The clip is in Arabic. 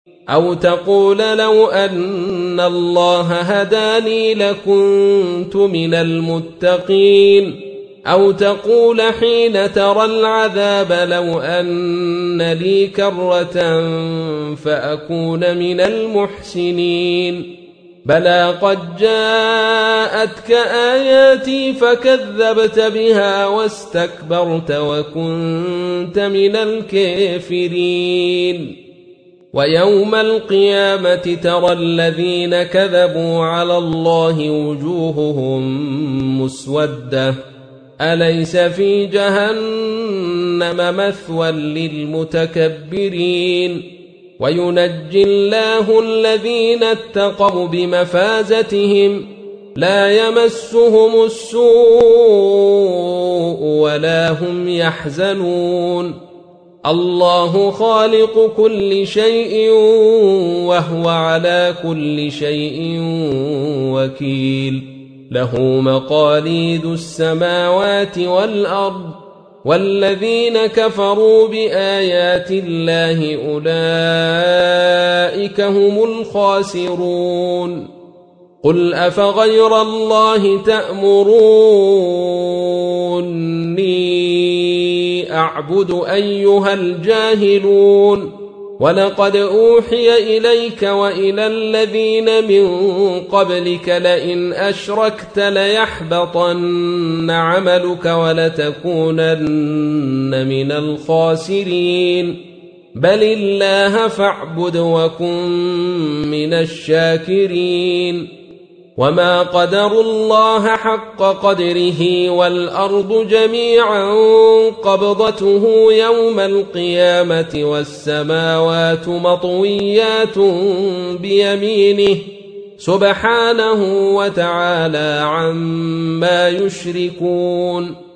أو تقول لو أن الله هداني لكنت من المتقين أو تقول حين ترى العذاب لو أن لي كرة فأكون من المحسنين بلى قد جاءتك آياتي فكذبت بها واستكبرت وكنت من الكافرين ويوم القيامة ترى الذين كذبوا على الله وجوههم مسودة أليس في جهنم مثوى للمتكبرين وينجي الله الذين اتقوا بمفازتهم لا يمسهم السوء ولا هم يحزنون الله خالق كل شيء وهو على كل شيء وكيل له مقاليد السماوات والأرض والذين كفروا بآيات الله أولئك هم الخاسرون قل أفغير الله تأمروني أعبد أيها الجاهلون ولقد أوحي إليك وإلى الذين من قبلك لئن أشركت ليحبطن عملك ولتكونن من الخاسرين بل الله فاعبد وكن من الشاكرين وما قدروا الله حق قدره والأرض جميعا قبضته يوم القيامة والسماوات مطويات بيمينه سبحانه وتعالى عما يشركون